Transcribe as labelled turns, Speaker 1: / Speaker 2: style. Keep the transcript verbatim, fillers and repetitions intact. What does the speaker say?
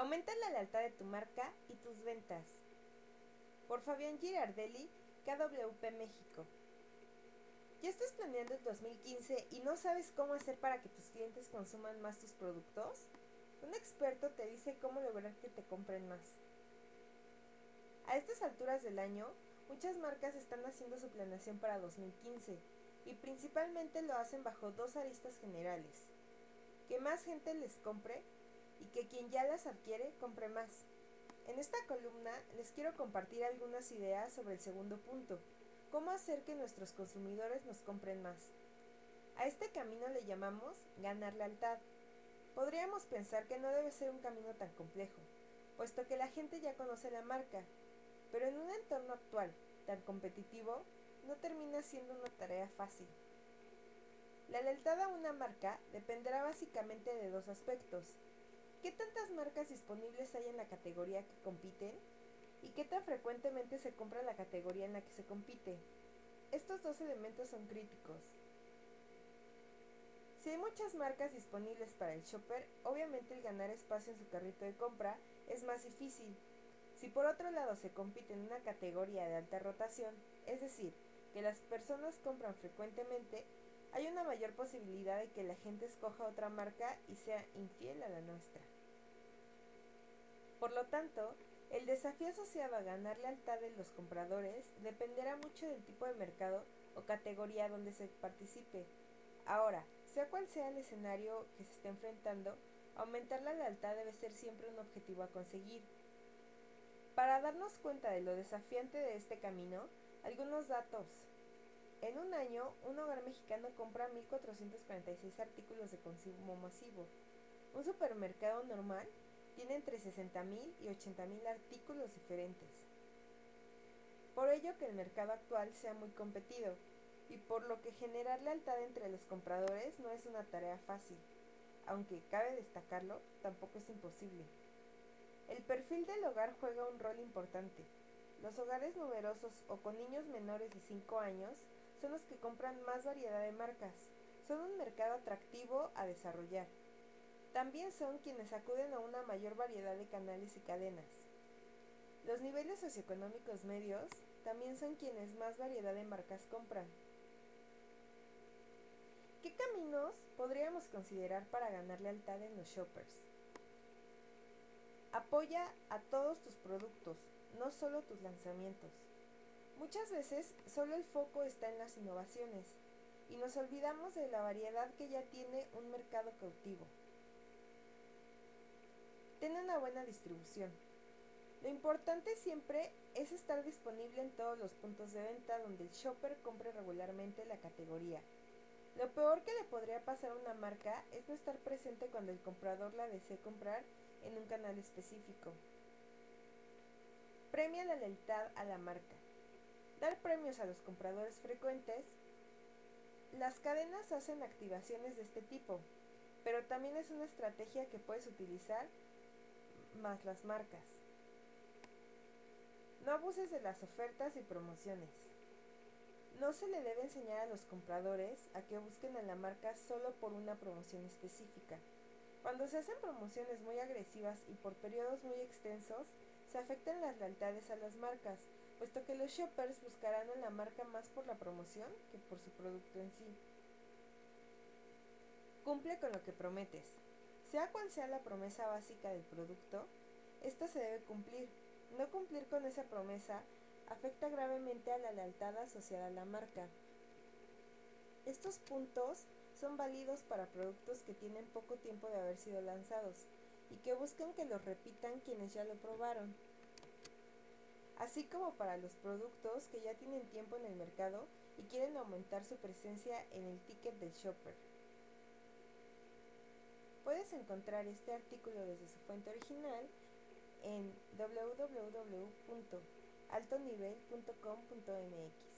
Speaker 1: Aumenta la lealtad de tu marca y tus ventas. Por Fabián Girardelli, K W P México. ¿Ya estás planeando el dos mil quince y no sabes cómo hacer para que tus clientes consuman más tus productos? Un experto te dice cómo lograr que te compren más. A estas alturas del año, muchas marcas están haciendo su planeación para dos mil quince y principalmente lo hacen bajo dos aristas generales: que más gente les compre y que quien ya las adquiere compre más. En esta columna les quiero compartir algunas ideas sobre el segundo punto: cómo hacer que nuestros consumidores nos compren más. A este camino le llamamos ganar lealtad. Podríamos pensar que no debe ser un camino tan complejo, puesto que la gente ya conoce la marca, pero en un entorno actual tan competitivo, no termina siendo una tarea fácil. La lealtad a una marca dependerá básicamente de dos aspectos: ¿qué tantas marcas disponibles hay en la categoría que compiten? ¿Y qué tan frecuentemente se compra la categoría en la que se compite? Estos dos elementos son críticos. Si hay muchas marcas disponibles para el shopper, obviamente el ganar espacio en su carrito de compra es más difícil. Si por otro lado se compite en una categoría de alta rotación, es decir, que las personas compran frecuentemente, hay una mayor posibilidad de que la gente escoja otra marca y sea infiel a la nuestra. Por lo tanto, el desafío asociado a ganar lealtad de los compradores dependerá mucho del tipo de mercado o categoría donde se participe. Ahora, sea cual sea el escenario que se esté enfrentando, aumentar la lealtad debe ser siempre un objetivo a conseguir. Para darnos cuenta de lo desafiante de este camino, algunos datos. En un año, un hogar mexicano compra mil cuatrocientos cuarenta y seis artículos de consumo masivo. Un supermercado normal tiene entre sesenta mil y ochenta mil artículos diferentes. Por ello que el mercado actual sea muy competido, y por lo que generar lealtad entre los compradores no es una tarea fácil, aunque cabe destacarlo, tampoco es imposible. El perfil del hogar juega un rol importante. Los hogares numerosos o con niños menores de cinco años son los que compran más variedad de marcas. Son un mercado atractivo a desarrollar. También son quienes acuden a una mayor variedad de canales y cadenas. Los niveles socioeconómicos medios también son quienes más variedad de marcas compran. ¿Qué caminos podríamos considerar para ganar lealtad en los shoppers? Apoya a todos tus productos, no solo tus lanzamientos. Muchas veces solo el foco está en las innovaciones y nos olvidamos de la variedad que ya tiene un mercado cautivo. Ten una buena distribución. Lo importante siempre es estar disponible en todos los puntos de venta donde el shopper compre regularmente la categoría. Lo peor que le podría pasar a una marca es no estar presente cuando el comprador la desee comprar en un canal específico. Premia la lealtad a la marca. Dar premios a los compradores frecuentes. Las cadenas hacen activaciones de este tipo, pero también es una estrategia que puedes utilizar más las marcas. No abuses de las ofertas y promociones. No se le debe enseñar a los compradores a que busquen a la marca solo por una promoción específica. Cuando se hacen promociones muy agresivas y por periodos muy extensos, se afectan las lealtades a las marcas, puesto que los shoppers buscarán a la marca más por la promoción que por su producto en sí. Cumple con lo que prometes. Sea cual sea la promesa básica del producto, esta se debe cumplir. No cumplir con esa promesa afecta gravemente a la lealtad asociada a la marca. Estos puntos son válidos para productos que tienen poco tiempo de haber sido lanzados y que buscan que los repitan quienes ya lo probaron, así como para los productos que ya tienen tiempo en el mercado y quieren aumentar su presencia en el ticket del shopper. Puedes encontrar este artículo desde su fuente original en w w w punto alto nivel punto com punto m x.